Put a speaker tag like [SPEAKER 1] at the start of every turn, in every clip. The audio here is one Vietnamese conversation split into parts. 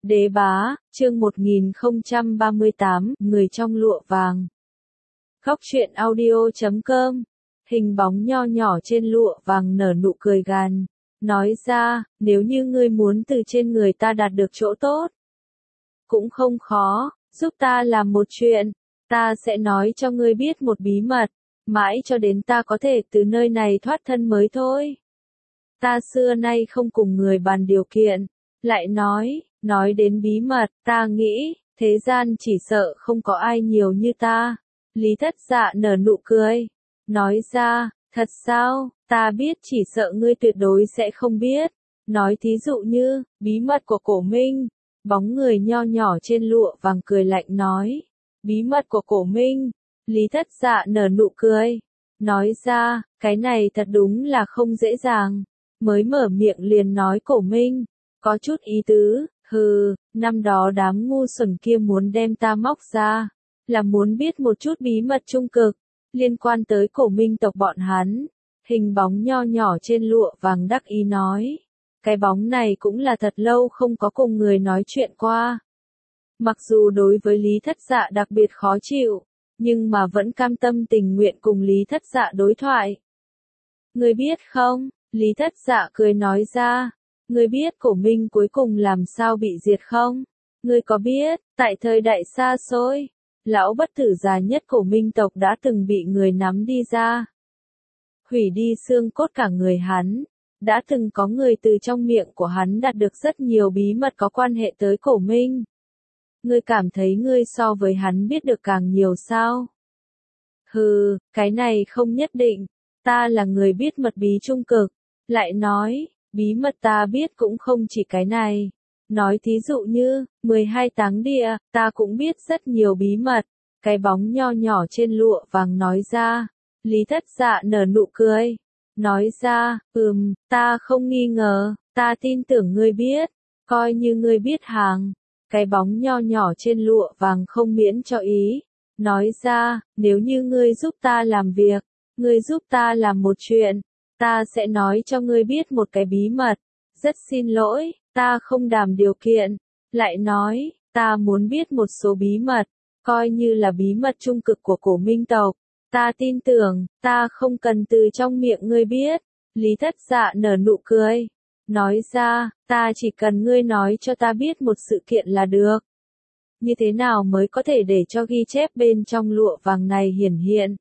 [SPEAKER 1] Đế bá, chương 1038, người trong lụa vàng. Góc truyện audio.com. Hình bóng nho nhỏ trên lụa vàng nở nụ cười gằn, nói ra, nếu như ngươi muốn từ trên người ta đạt được chỗ tốt, cũng không khó, giúp ta làm một chuyện, ta sẽ nói cho ngươi biết một bí mật, mãi cho đến ta có thể từ nơi này thoát thân mới thôi. Ta xưa nay không cùng người bàn điều kiện, lại nói đến bí mật, ta nghĩ, thế gian chỉ sợ không có ai nhiều như ta. Lý Thất Dạ nở nụ cười, nói ra, thật sao, ta biết chỉ sợ ngươi tuyệt đối sẽ không biết. Nói thí dụ như, bí mật của Cổ Minh. Bóng người nho nhỏ trên lụa vàng cười lạnh nói, bí mật của Cổ Minh. Lý Thất Dạ nở nụ cười, nói ra, cái này thật đúng là không dễ dàng. Mới mở miệng liền nói Cổ Minh, có chút ý tứ, năm đó đám ngu xuẩn kia muốn đem ta móc ra, là muốn biết một chút bí mật trung cực, liên quan tới Cổ Minh tộc bọn hắn. Hình bóng nho nhỏ trên lụa vàng đắc ý nói, cái bóng này cũng là thật lâu không có cùng người nói chuyện qua. Mặc dù đối với Lý Thất Dạ đặc biệt khó chịu, nhưng mà vẫn cam tâm tình nguyện cùng Lý Thất Dạ đối thoại. Ngươi biết không? Lý Thất Dạ cười nói ra, ngươi biết Cổ Minh cuối cùng làm sao bị diệt không? Ngươi có biết, tại thời đại xa xôi, lão bất tử già nhất Cổ Minh tộc đã từng bị người nắm đi ra, hủy đi xương cốt cả người hắn, đã từng có người từ trong miệng của hắn đạt được rất nhiều bí mật có quan hệ tới Cổ Minh. Ngươi cảm thấy ngươi so với hắn biết được càng nhiều sao? Cái này không nhất định, ta là người biết mật bí trung cực. Lại nói, bí mật ta biết cũng không chỉ cái này. Nói thí dụ như, 12 táng địa, ta cũng biết rất nhiều bí mật. Cái bóng nho nhỏ trên lụa vàng nói ra. Lý Thất Dạ nở nụ cười. Nói ra, ta không nghi ngờ, ta tin tưởng ngươi biết. Coi như ngươi biết hàng. Cái bóng nho nhỏ trên lụa vàng không miễn cho ý. Nói ra, nếu như ngươi giúp ta làm việc, ngươi giúp ta làm một chuyện, ta sẽ nói cho ngươi biết một cái bí mật. Rất xin lỗi, ta không đảm điều kiện. Lại nói, ta muốn biết một số bí mật, coi như là bí mật trung cực của Cổ Minh tộc. Ta tin tưởng, ta không cần từ trong miệng ngươi biết. Lý Thất Dạ nở nụ cười, nói ra, ta chỉ cần ngươi nói cho ta biết một sự kiện là được. Như thế nào mới có thể để cho ghi chép bên trong lụa vàng này hiển hiện?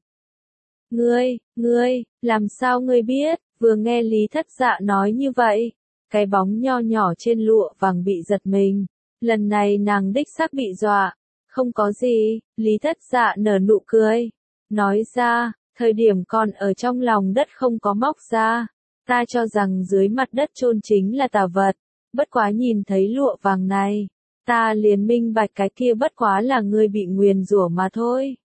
[SPEAKER 1] Ngươi, làm sao ngươi biết? Vừa nghe Lý Thất Dạ nói như vậy, cái bóng nho nhỏ trên lụa vàng bị giật mình. Lần này nàng đích xác bị dọa. Không có gì, Lý Thất Dạ nở nụ cười, nói ra, thời điểm còn ở trong lòng đất không có móc ra, ta cho rằng dưới mặt đất chôn chính là tà vật, bất quá nhìn thấy lụa vàng này, ta liền minh bạch cái kia bất quá là ngươi bị nguyền rủa mà thôi.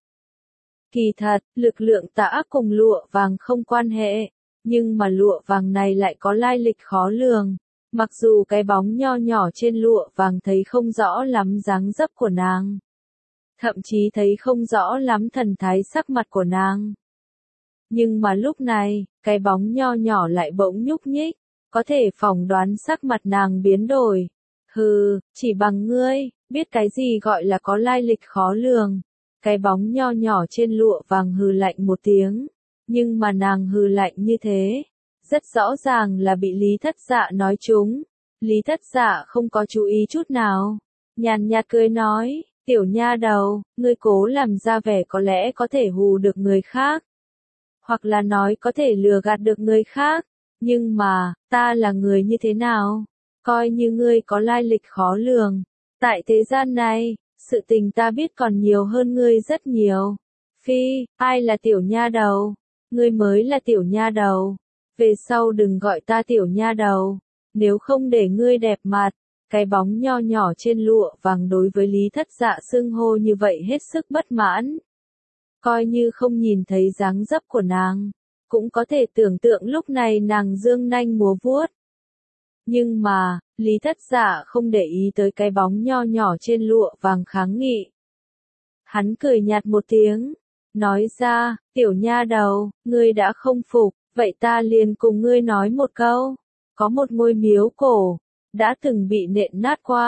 [SPEAKER 1] Kỳ thật, lực lượng tà ác cùng lụa vàng không quan hệ, nhưng mà lụa vàng này lại có lai lịch khó lường. Mặc dù cái bóng nho nhỏ trên lụa vàng thấy không rõ lắm dáng dấp của nàng, thậm chí thấy không rõ lắm thần thái sắc mặt của nàng. Nhưng mà lúc này, cái bóng nho nhỏ lại bỗng nhúc nhích, có thể phỏng đoán sắc mặt nàng biến đổi. Chỉ bằng ngươi, biết cái gì gọi là có lai lịch khó lường. Cái bóng nho nhỏ trên lụa vàng hừ lạnh một tiếng, nhưng mà nàng hừ lạnh như thế, rất rõ ràng là bị Lý Thất Dạ nói trúng. Lý Thất Dạ không có chú ý chút nào, nhàn nhạt cười nói, tiểu nha đầu, ngươi cố làm ra vẻ có lẽ có thể hù được người khác, hoặc là nói có thể lừa gạt được người khác, nhưng mà, ta là người như thế nào? Coi như ngươi có lai lịch khó lường, tại thế gian này, sự tình ta biết còn nhiều hơn ngươi rất nhiều. Phi, ai là tiểu nha đầu? Ngươi mới là tiểu nha đầu. Về sau đừng gọi ta tiểu nha đầu, nếu không để ngươi đẹp mặt. Cái bóng nho nhỏ trên lụa vàng đối với Lý Thất Dạ xưng hô như vậy hết sức bất mãn. Coi như không nhìn thấy dáng dấp của nàng, cũng có thể tưởng tượng lúc này nàng dương nanh múa vuốt. Nhưng mà, Lý Thất Dạ không để ý tới cái bóng nho nhỏ trên lụa vàng kháng nghị. Hắn cười nhạt một tiếng, nói ra, tiểu nha đầu, ngươi đã không phục, vậy ta liền cùng ngươi nói một câu. Có một ngôi miếu cổ, đã từng bị nện nát qua,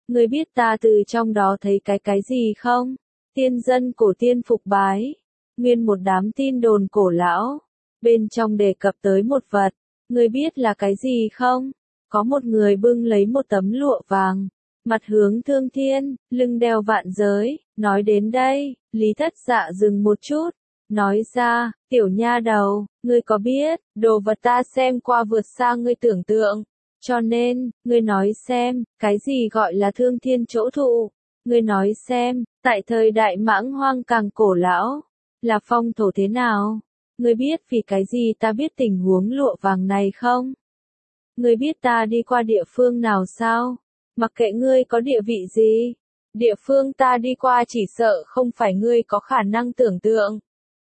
[SPEAKER 1] Ngươi biết ta từ trong đó thấy cái gì không? Tiên dân cổ tiên phục bái. Nguyên một đám tin đồn cổ lão. Bên trong đề cập tới một vật. Ngươi biết là cái gì không? Có một người bưng lấy một tấm lụa vàng. Mặt hướng thương thiên, lưng đeo vạn giới. Nói đến đây, Lý Thất Dạ dừng một chút. Nói ra, tiểu nha đầu, ngươi có biết, đồ vật ta xem qua vượt xa ngươi tưởng tượng. Cho nên, ngươi nói xem, cái gì gọi là thương thiên chỗ thụ? Ngươi nói xem, tại thời đại mãng hoang càng cổ lão, là phong thổ thế nào? Ngươi biết vì cái gì ta biết tình huống lụa vàng này không? Ngươi biết ta đi qua địa phương nào sao? Mặc kệ ngươi có địa vị gì, địa phương ta đi qua chỉ sợ không phải ngươi có khả năng tưởng tượng.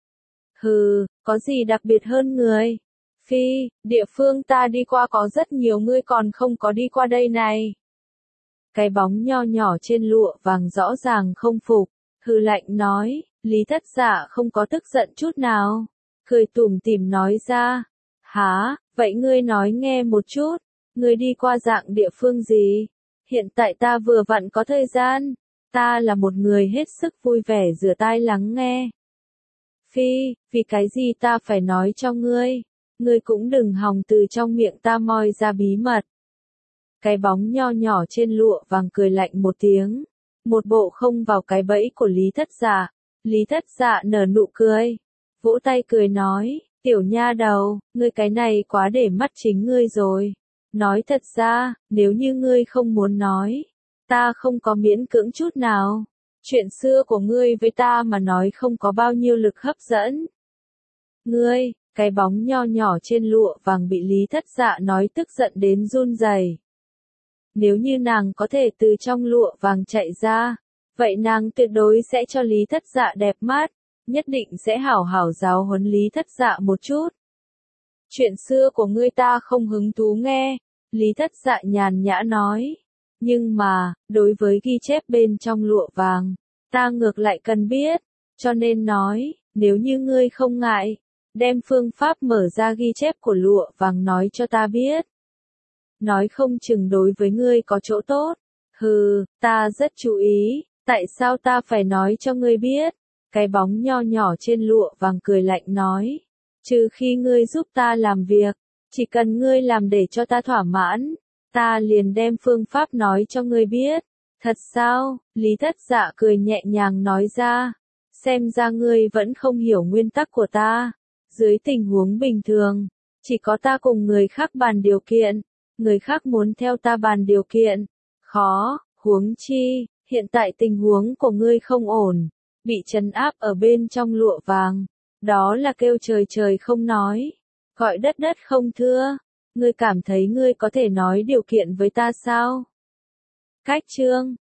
[SPEAKER 1] Hừ, có gì đặc biệt hơn người? Phi, địa phương ta đi qua có rất nhiều ngươi còn không có đi qua đây này. Cái bóng nho nhỏ trên lụa vàng rõ ràng không phục, hừ lạnh nói, Lý Thất Dạ không có tức giận chút nào, cười tủm tỉm nói ra, hả, vậy ngươi nói nghe một chút, ngươi đi qua dạng địa phương gì? Hiện tại ta vừa vặn có thời gian, ta là một người hết sức vui vẻ rửa tai lắng nghe. Phi, vì cái gì ta phải nói cho ngươi? Ngươi cũng đừng hòng từ trong miệng ta moi ra bí mật. Cái bóng nho nhỏ trên lụa vàng cười lạnh một tiếng. Một bộ không vào cái bẫy của Lý Thất Dạ. Lý Thất Dạ nở nụ cười. Vỗ tay cười nói, tiểu nha đầu, ngươi cái này quá để mắt chính ngươi rồi. Nói thật ra, nếu như ngươi không muốn nói, ta không có miễn cưỡng chút nào. Chuyện xưa của ngươi với ta mà nói không có bao nhiêu lực hấp dẫn. Ngươi, cái bóng nho nhỏ trên lụa vàng bị Lý Thất Dạ nói tức giận đến run rẩy. Nếu như nàng có thể từ trong lụa vàng chạy ra, vậy nàng tuyệt đối sẽ cho Lý Thất Dạ đẹp mắt, nhất định sẽ hảo hảo giáo huấn Lý Thất Dạ một chút. Chuyện xưa của ngươi ta không hứng thú nghe, Lý Thất Dạ nhàn nhã nói. Nhưng mà, đối với ghi chép bên trong lụa vàng, ta ngược lại cần biết, cho nên nói, nếu như ngươi không ngại, đem phương pháp mở ra ghi chép của lụa vàng nói cho ta biết. Nói không chừng đối với ngươi có chỗ tốt. Hừ, ta rất chú ý, tại sao ta phải nói cho ngươi biết? Cái bóng nho nhỏ trên lụa vàng cười lạnh nói. Trừ khi ngươi giúp ta làm việc, chỉ cần ngươi làm để cho ta thỏa mãn, ta liền đem phương pháp nói cho ngươi biết. Thật sao? Lý Thất Dạ cười nhẹ nhàng nói ra. Xem ra ngươi vẫn không hiểu nguyên tắc của ta. Dưới tình huống bình thường, chỉ có ta cùng người khác bàn điều kiện, người khác muốn theo ta bàn điều kiện. Khó, huống chi, hiện tại tình huống của ngươi không ổn, bị trấn áp ở bên trong lụa vàng. Đó là kêu trời trời không nói, gọi đất đất không thưa. Ngươi cảm thấy ngươi có thể nói điều kiện với ta sao? Cách chương